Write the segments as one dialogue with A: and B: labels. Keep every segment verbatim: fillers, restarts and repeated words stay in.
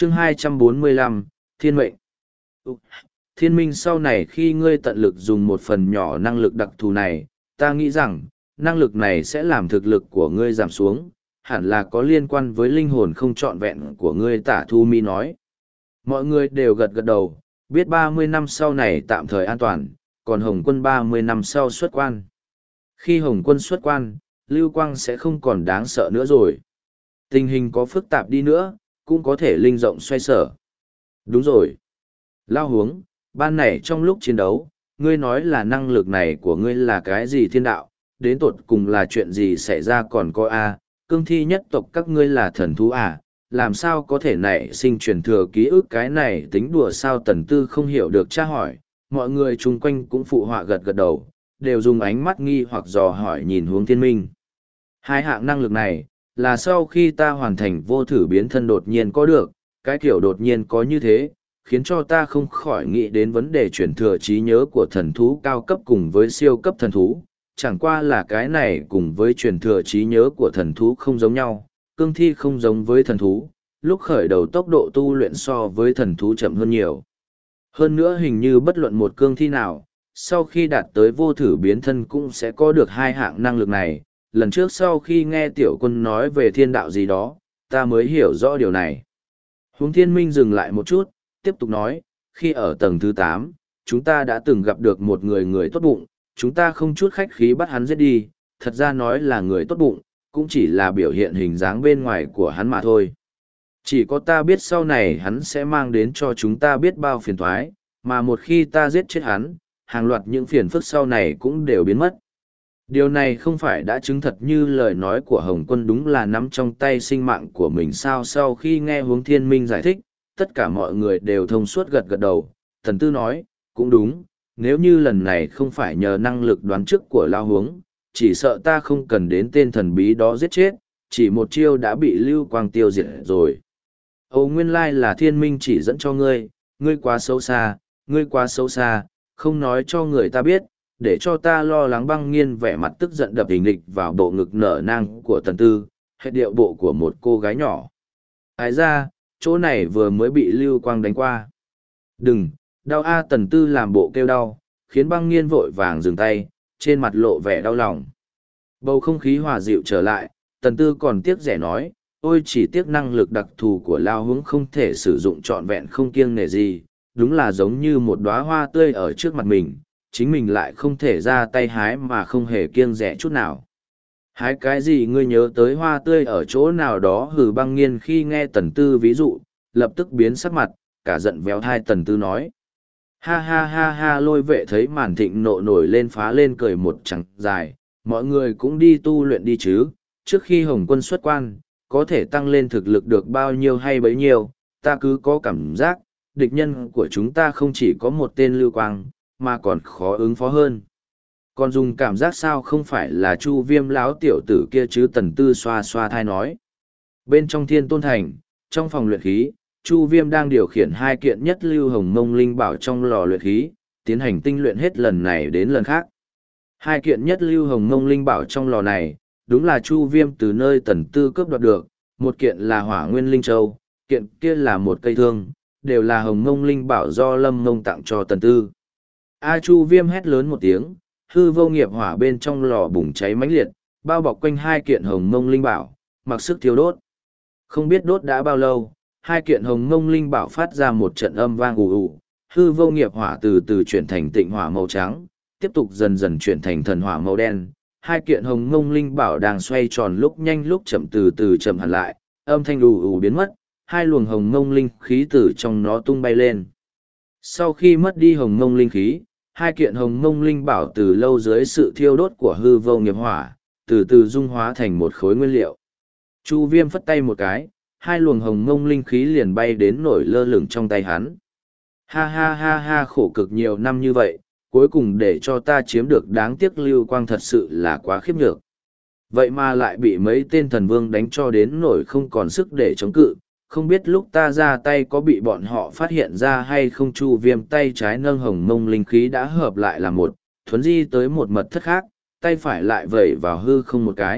A: chương hai trăm bốn mươi lăm, Thiên mệnh. Thiên minh, sau này khi ngươi tận lực dùng một phần nhỏ năng lực đặc thù này, ta nghĩ rằng, năng lực này sẽ làm thực lực của ngươi giảm xuống, hẳn là có liên quan với linh hồn không trọn vẹn của ngươi, Tả Thu Mi nói. Mọi người đều gật gật đầu, biết ba mươi năm sau này tạm thời an toàn, còn Hồng Quân ba mươi năm sau xuất quan. Khi Hồng Quân xuất quan, Lưu Quang sẽ không còn đáng sợ nữa rồi. Tình hình có phức tạp đi nữa, cũng có thể linh rộng xoay sở. Đúng rồi. Lao Huống, ban nãy trong lúc chiến đấu, ngươi nói là năng lực này của ngươi là cái gì thiên đạo, đến tột cùng là chuyện gì xảy ra, còn có a cương thi nhất tộc các ngươi là thần thú à, làm sao có thể nảy sinh truyền thừa ký ức, cái này tính đùa sao? Tần Tư không hiểu được tra hỏi, mọi người chung quanh cũng phụ họa gật gật đầu, đều dùng ánh mắt nghi hoặc dò hỏi nhìn hướng Thiên Minh. Hai hạng năng lực này, là sau khi ta hoàn thành vô thử biến thân đột nhiên có được, cái kiểu đột nhiên có như thế, khiến cho ta không khỏi nghĩ đến vấn đề chuyển thừa trí nhớ của thần thú cao cấp cùng với siêu cấp thần thú. Chẳng qua là cái này cùng với truyền thừa trí nhớ của thần thú không giống nhau, cương thi không giống với thần thú, lúc khởi đầu tốc độ tu luyện so với thần thú chậm hơn nhiều. Hơn nữa hình như bất luận một cương thi nào, sau khi đạt tới vô thử biến thân cũng sẽ có được hai hạng năng lực này. Lần trước sau khi nghe Tiểu Quân nói về thiên đạo gì đó, ta mới hiểu rõ điều này. Huống Thiên Minh dừng lại một chút, tiếp tục nói, khi ở tầng thứ tám, chúng ta đã từng gặp được một người người tốt bụng, chúng ta không chút khách khí bắt hắn giết đi, thật ra nói là người tốt bụng, cũng chỉ là biểu hiện hình dáng bên ngoài của hắn mà thôi. Chỉ có ta biết sau này hắn sẽ mang đến cho chúng ta biết bao phiền toái, mà một khi ta giết chết hắn, hàng loạt những phiền phức sau này cũng đều biến mất. Điều này không phải đã chứng thật như lời nói của Hồng Quân đúng là nắm trong tay sinh mạng của mình sao? Sau khi nghe Hướng Thiên Minh giải thích, tất cả mọi người đều thông suốt gật gật đầu. Thần Tư nói, cũng đúng, nếu như lần này không phải nhờ năng lực đoán trước của Lao Hướng, chỉ sợ ta không cần đến tên thần bí đó giết chết, chỉ một chiêu đã bị Lưu Quang tiêu diệt rồi. Âu nguyên lai là Thiên Minh chỉ dẫn cho ngươi, ngươi quá xấu xa, ngươi quá xấu xa, không nói cho người ta biết, để cho ta lo lắng. Băng Nghiên vẻ mặt tức giận đập hình nghịch vào bộ ngực nở nang của Tần Tư, hệ điệu bộ của một cô gái nhỏ. Ái ra, chỗ này vừa mới bị Lưu Quang đánh qua. Đừng, đau a. Tần Tư làm bộ kêu đau, khiến Băng Nghiên vội vàng dừng tay, trên mặt lộ vẻ đau lòng. Bầu không khí hòa dịu trở lại, Tần Tư còn tiếc rẻ nói, ôi chỉ tiếc năng lực đặc thù của Lao Hướng không thể sử dụng trọn vẹn không kiêng nể gì, đúng là giống như một đóa hoa tươi ở trước mặt mình, chính mình lại không thể ra tay hái mà không hề kiêng rẻ chút nào. Hái cái gì? Ngươi nhớ tới hoa tươi ở chỗ nào đó? Hừ. Băng Nghiên khi nghe Tần Tư ví dụ, lập tức biến sắc mặt, cả giận véo thai Tần Tư nói. Ha ha ha ha. Lôi Vệ thấy màn thịnh nộ nổi lên phá lên cười một tràng dài, mọi người cũng đi tu luyện đi chứ, trước khi Hồng Quân xuất quan, có thể tăng lên thực lực được bao nhiêu hay bấy nhiêu, ta cứ có cảm giác, địch nhân của chúng ta không chỉ có một tên Lưu Quang, mà còn khó ứng phó hơn. Còn dùng cảm giác sao? Không phải là Chu Viêm lão tiểu tử kia chứ? Tần Tư xoa xoa thai nói. Bên trong Thiên Tôn Thành, trong phòng luyện khí, Chu Viêm đang điều khiển hai kiện nhất lưu hồng mông linh bảo trong lò luyện khí, tiến hành tinh luyện hết lần này đến lần khác. Hai kiện nhất lưu hồng mông linh bảo trong lò này, đúng là Chu Viêm từ nơi Tần Tư cướp đoạt được, một kiện là Hỏa Nguyên Linh Châu, kiện kia là một cây thương, đều là hồng mông linh bảo do Lâm Ngông tặng cho Tần Tư. A. Chu Viêm hét lớn một tiếng, hư vô nghiệp hỏa bên trong lò bùng cháy mãnh liệt, bao bọc quanh hai kiện hồng mông linh bảo, mặc sức thiêu đốt. Không biết đốt đã bao lâu, hai kiện hồng mông linh bảo phát ra một trận âm vang ù ù, hư vô nghiệp hỏa từ từ chuyển thành tịnh hỏa màu trắng, tiếp tục dần dần chuyển thành thần hỏa màu đen. Hai kiện hồng mông linh bảo đang xoay tròn lúc nhanh lúc chậm, từ từ chậm hẳn lại, âm thanh ù ù biến mất, hai luồng hồng mông linh khí từ trong nó tung bay lên. Sau khi mất đi hồng mông linh khí, hai kiện hồng mông linh bảo từ lâu dưới sự thiêu đốt của hư vô nghiệp hỏa, từ từ dung hóa thành một khối nguyên liệu. Chu Viêm phất tay một cái, hai luồng hồng mông linh khí liền bay đến nổi lơ lửng trong tay hắn. Ha ha ha ha. Khổ cực nhiều năm như vậy, cuối cùng để cho ta chiếm được, đáng tiếc Lưu Quang thật sự là quá khiếp nhược. Vậy mà lại bị mấy tên thần vương đánh cho đến nổi không còn sức để chống cự, không biết lúc ta ra tay có bị bọn họ phát hiện ra hay không? Chu Viêm tay trái nâng hồng mông linh khí đã hợp lại là một, thuấn di tới một mật thất khác, tay phải lại vẩy vào hư không một cái,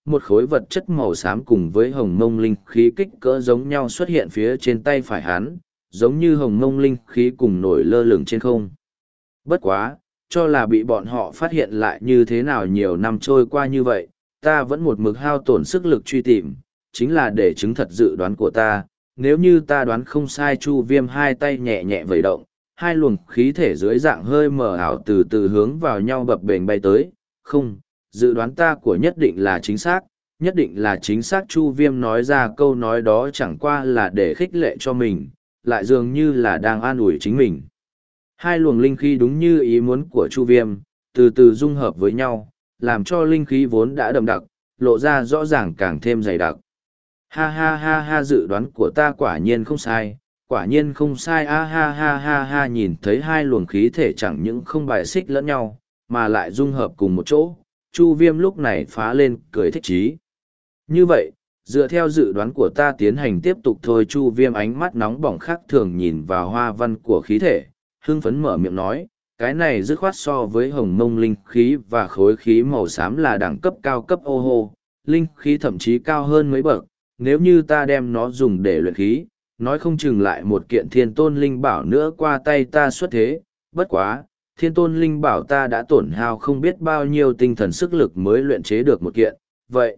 A: một khối vật chất màu xám cùng với hồng mông linh khí kích cỡ giống nhau xuất hiện phía trên tay phải hắn, giống như hồng mông linh khí cùng nổi lơ lửng trên không. Bất quá, cho là bị bọn họ phát hiện lại như thế nào nhiều năm trôi qua như vậy, ta vẫn một mực hao tổn sức lực truy tìm, chính là để chứng thật dự đoán của ta. Nếu như ta đoán không sai, Chu Viêm hai tay nhẹ nhẹ vẩy động, hai luồng khí thể dưới dạng hơi mờ ảo từ từ hướng vào nhau bập bềnh bay tới. Không, dự đoán ta của nhất định là chính xác, nhất định là chính xác. Chu Viêm nói ra câu nói đó chẳng qua là để khích lệ cho mình, lại dường như là đang an ủi chính mình. Hai luồng linh khí đúng như ý muốn của Chu Viêm, từ từ dung hợp với nhau, làm cho linh khí vốn đã đậm đặc, lộ ra rõ ràng càng thêm dày đặc. Ha ha ha ha, dự đoán của ta quả nhiên không sai, quả nhiên không sai. A ha ha ha ha, nhìn thấy hai luồng khí thể chẳng những không bài xích lẫn nhau, mà lại dung hợp cùng một chỗ, Chu Viêm lúc này phá lên cười thích chí. Như vậy, dựa theo dự đoán của ta tiến hành tiếp tục thôi. Chu Viêm ánh mắt nóng bỏng khác thường nhìn vào hoa văn của khí thể, hưng phấn mở miệng nói, cái này dứt khoát so với hồng mông linh khí và khối khí màu xám là đẳng cấp cao cấp ô hô, linh khí thậm chí cao hơn mấy bậc. Nếu như ta đem nó dùng để luyện khí, nói không chừng lại một kiện thiên tôn linh bảo nữa qua tay ta xuất thế. Bất quá, thiên tôn linh bảo ta đã tổn hao không biết bao nhiêu tinh thần sức lực mới luyện chế được một kiện, vậy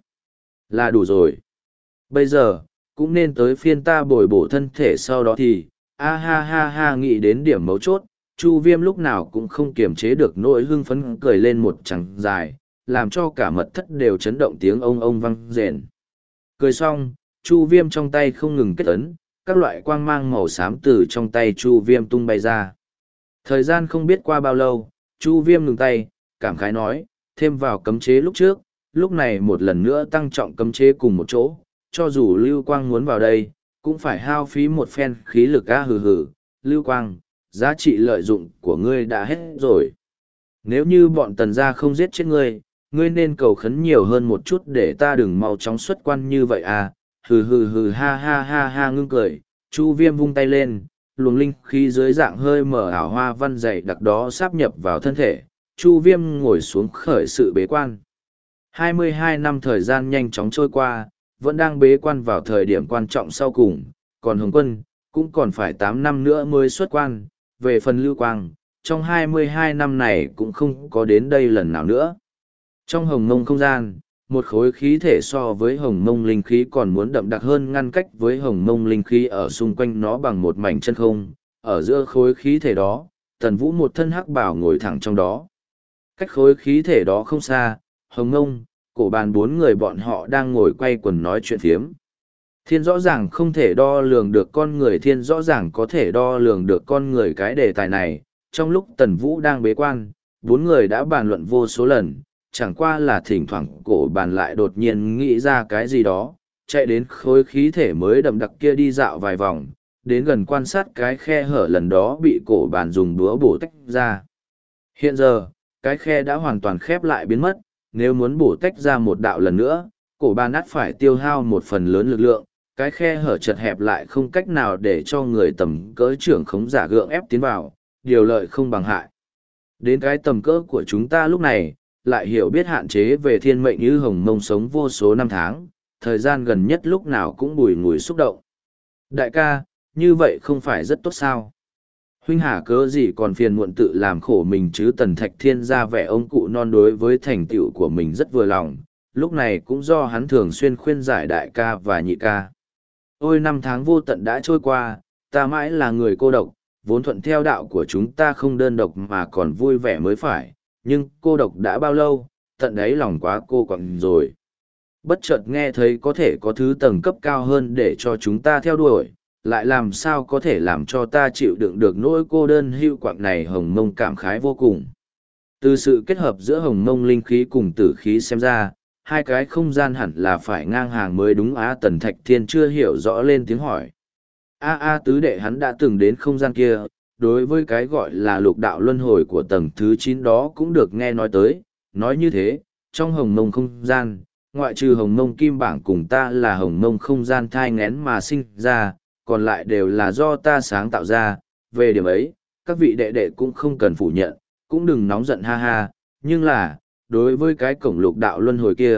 A: là đủ rồi. Bây giờ, cũng nên tới phiên ta bồi bổ thân thể, sau đó thì, a ha ha ha, nghĩ đến điểm mấu chốt, Chu Viêm lúc nào cũng không kiềm chế được nỗi hưng phấn cười lên một tràng dài, làm cho cả mật thất đều chấn động tiếng ông ông vang rền. Cười xong, Chu Viêm trong tay không ngừng kết ấn, các loại quang mang màu xám từ trong tay Chu Viêm tung bay ra. Thời gian không biết qua bao lâu, Chu Viêm ngừng tay, cảm khái nói, thêm vào cấm chế lúc trước, lúc này một lần nữa tăng trọng cấm chế cùng một chỗ, cho dù Lưu Quang muốn vào đây, cũng phải hao phí một phen khí lực. A hừ hừ, Lưu Quang, giá trị lợi dụng của ngươi đã hết rồi. Nếu như bọn Tần gia không giết chết ngươi, ngươi nên cầu khấn nhiều hơn một chút để ta đừng mau chóng xuất quan như vậy à. Hừ hừ hừ, ha ha ha ha, ngưng cười. Chu Viêm vung tay lên, luồng linh khí dưới dạng hơi mở ảo hoa văn dày đặc đó sáp nhập vào thân thể. Chu Viêm ngồi xuống khởi sự bế quan. hai mươi hai năm thời gian nhanh chóng trôi qua, vẫn đang bế quan vào thời điểm quan trọng sau cùng, còn Hồng Quân cũng còn phải tám năm nữa mới xuất quan. Về phần Lưu Quang, trong hai mươi hai năm này cũng không có đến đây lần nào nữa. Trong hồng mông không gian, một khối khí thể so với hồng mông linh khí còn muốn đậm đặc hơn, ngăn cách với hồng mông linh khí ở xung quanh nó bằng một mảnh chân không. Ở giữa khối khí thể đó, Tần Vũ một thân hắc bào ngồi thẳng trong đó. Cách khối khí thể đó không xa, Hồng Mông, Cổ Bàn bốn người bọn họ đang ngồi quay quần nói chuyện phiếm. Thiên rõ ràng không thể đo lường được con người, thiên rõ ràng có thể đo lường được con người. Cái đề tài này, trong lúc Tần Vũ đang bế quan, bốn người đã bàn luận vô số lần, chẳng qua là thỉnh thoảng Cổ Bàn lại đột nhiên nghĩ ra cái gì đó, chạy đến khối khí thể mới đậm đặc kia đi dạo vài vòng, đến gần quan sát cái khe hở lần đó bị Cổ Bàn dùng búa bổ tách ra. Hiện giờ, cái khe đã hoàn toàn khép lại biến mất, nếu muốn bổ tách ra một đạo lần nữa, Cổ Bàn ắt phải tiêu hao một phần lớn lực lượng, cái khe hở chật hẹp lại không cách nào để cho người tầm cỡ trưởng khống giả gượng ép tiến vào, điều lợi không bằng hại. Đến cái tầm cỡ của chúng ta lúc này, lại hiểu biết hạn chế về thiên mệnh như hồng mông sống vô số năm tháng, thời gian gần nhất lúc nào cũng bùi ngùi xúc động. Đại ca, như vậy không phải rất tốt sao? Huynh hà cớ gì còn phiền muộn tự làm khổ mình chứ? Tần Thạch Thiên ra vẻ ông cụ non đối với thành tựu của mình rất vừa lòng, lúc này cũng do hắn thường xuyên khuyên giải đại ca và nhị ca. Ôi năm tháng vô tận đã trôi qua, ta mãi là người cô độc, vốn thuận theo đạo của chúng ta không đơn độc mà còn vui vẻ mới phải, nhưng cô độc đã bao lâu, tận đấy lòng quá cô quạnh rồi. Bất chợt nghe thấy có thể có thứ tầng cấp cao hơn để cho chúng ta theo đuổi, lại làm sao có thể làm cho ta chịu đựng được nỗi cô đơn hưu quạnh này. Hồng Mông cảm khái vô cùng. Từ sự kết hợp giữa hồng mông linh khí cùng tử khí xem ra, hai cái không gian hẳn là phải ngang hàng mới đúng. Á Tần Thạch Thiên chưa hiểu rõ lên tiếng hỏi. A A tứ đệ hắn đã từng đến không gian kia, đối với cái gọi là lục đạo luân hồi của tầng thứ chín đó cũng được nghe nói tới. Nói như thế, trong hồng mông không gian, ngoại trừ hồng mông kim bảng cùng ta là hồng mông không gian thai ngén mà sinh ra, còn lại đều là do ta sáng tạo ra. Về điểm ấy, các vị đệ đệ cũng không cần phủ nhận, cũng đừng nóng giận ha ha, nhưng là, đối với cái cổng lục đạo luân hồi kia,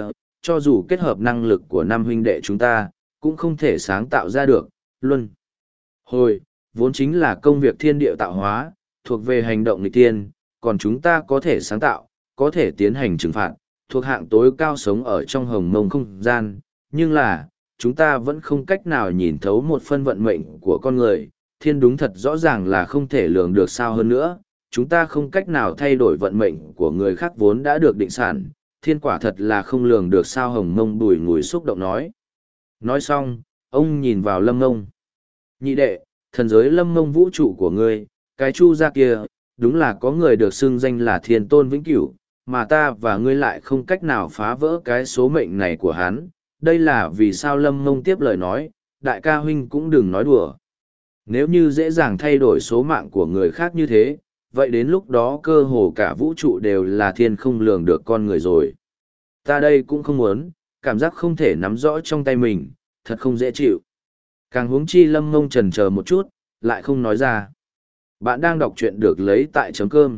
A: cho dù kết hợp năng lực của năm huynh đệ chúng ta, cũng không thể sáng tạo ra được, luân. Hồi, vốn chính là công việc thiên địa tạo hóa, thuộc về hành động nghịch tiên, còn chúng ta có thể sáng tạo, có thể tiến hành trừng phạt, thuộc hạng tối cao sống ở trong hồng mông không gian, nhưng là, chúng ta vẫn không cách nào nhìn thấu một phân vận mệnh của con người, thiên đúng thật rõ ràng là không thể lường được sao hơn nữa, chúng ta không cách nào thay đổi vận mệnh của người khác vốn đã được định sản, thiên quả thật là không lường được sao. Hồng mông bùi ngùi xúc động nói. Nói xong, ông nhìn vào lâm mông. Nhị đệ, thần giới lâm mông vũ trụ của ngươi, cái chu gia kia, đúng là có người được xưng danh là thiên tôn vĩnh cửu, mà ta và ngươi lại không cách nào phá vỡ cái số mệnh này của hắn. Đây là vì sao lâm mông tiếp lời nói, đại ca huynh cũng đừng nói đùa. Nếu như dễ dàng thay đổi số mạng của người khác như thế, vậy đến lúc đó cơ hồ cả vũ trụ đều là thiên không lường được con người rồi. Ta đây cũng không muốn, cảm giác không thể nắm rõ trong tay mình, thật không dễ chịu. Càng huống chi lâm mông chần chờ một chút, lại không nói ra. Bạn đang đọc truyện được lấy tại chấm cơm.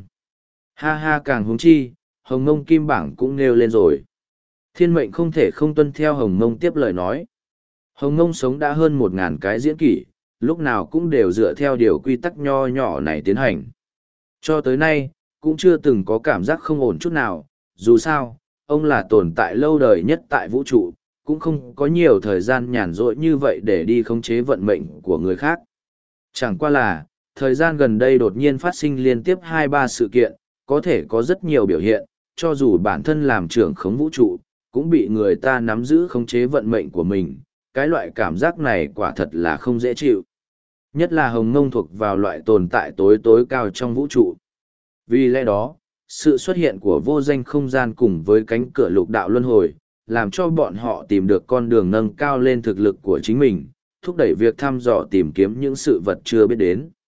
A: Ha ha, càng huống chi, hồng mông kim bảng cũng nêu lên rồi. Thiên mệnh không thể không tuân theo hồng mông tiếp lời nói. Hồng mông sống đã hơn một ngàn cái diễn kỷ, lúc nào cũng đều dựa theo điều quy tắc nho nhỏ này tiến hành. Cho tới nay, cũng chưa từng có cảm giác không ổn chút nào, dù sao, ông là tồn tại lâu đời nhất tại vũ trụ, cũng không có nhiều thời gian nhàn rỗi như vậy để đi khống chế vận mệnh của người khác. Chẳng qua là, thời gian gần đây đột nhiên phát sinh liên tiếp hai ba sự kiện, có thể có rất nhiều biểu hiện, cho dù bản thân làm trưởng khống vũ trụ, cũng bị người ta nắm giữ khống chế vận mệnh của mình, cái loại cảm giác này quả thật là không dễ chịu. Nhất là hồng mông thuộc vào loại tồn tại tối tối cao trong vũ trụ. Vì lẽ đó, sự xuất hiện của vô danh không gian cùng với cánh cửa lục đạo luân hồi, làm cho bọn họ tìm được con đường nâng cao lên thực lực của chính mình, thúc đẩy việc thăm dò tìm kiếm những sự vật chưa biết đến.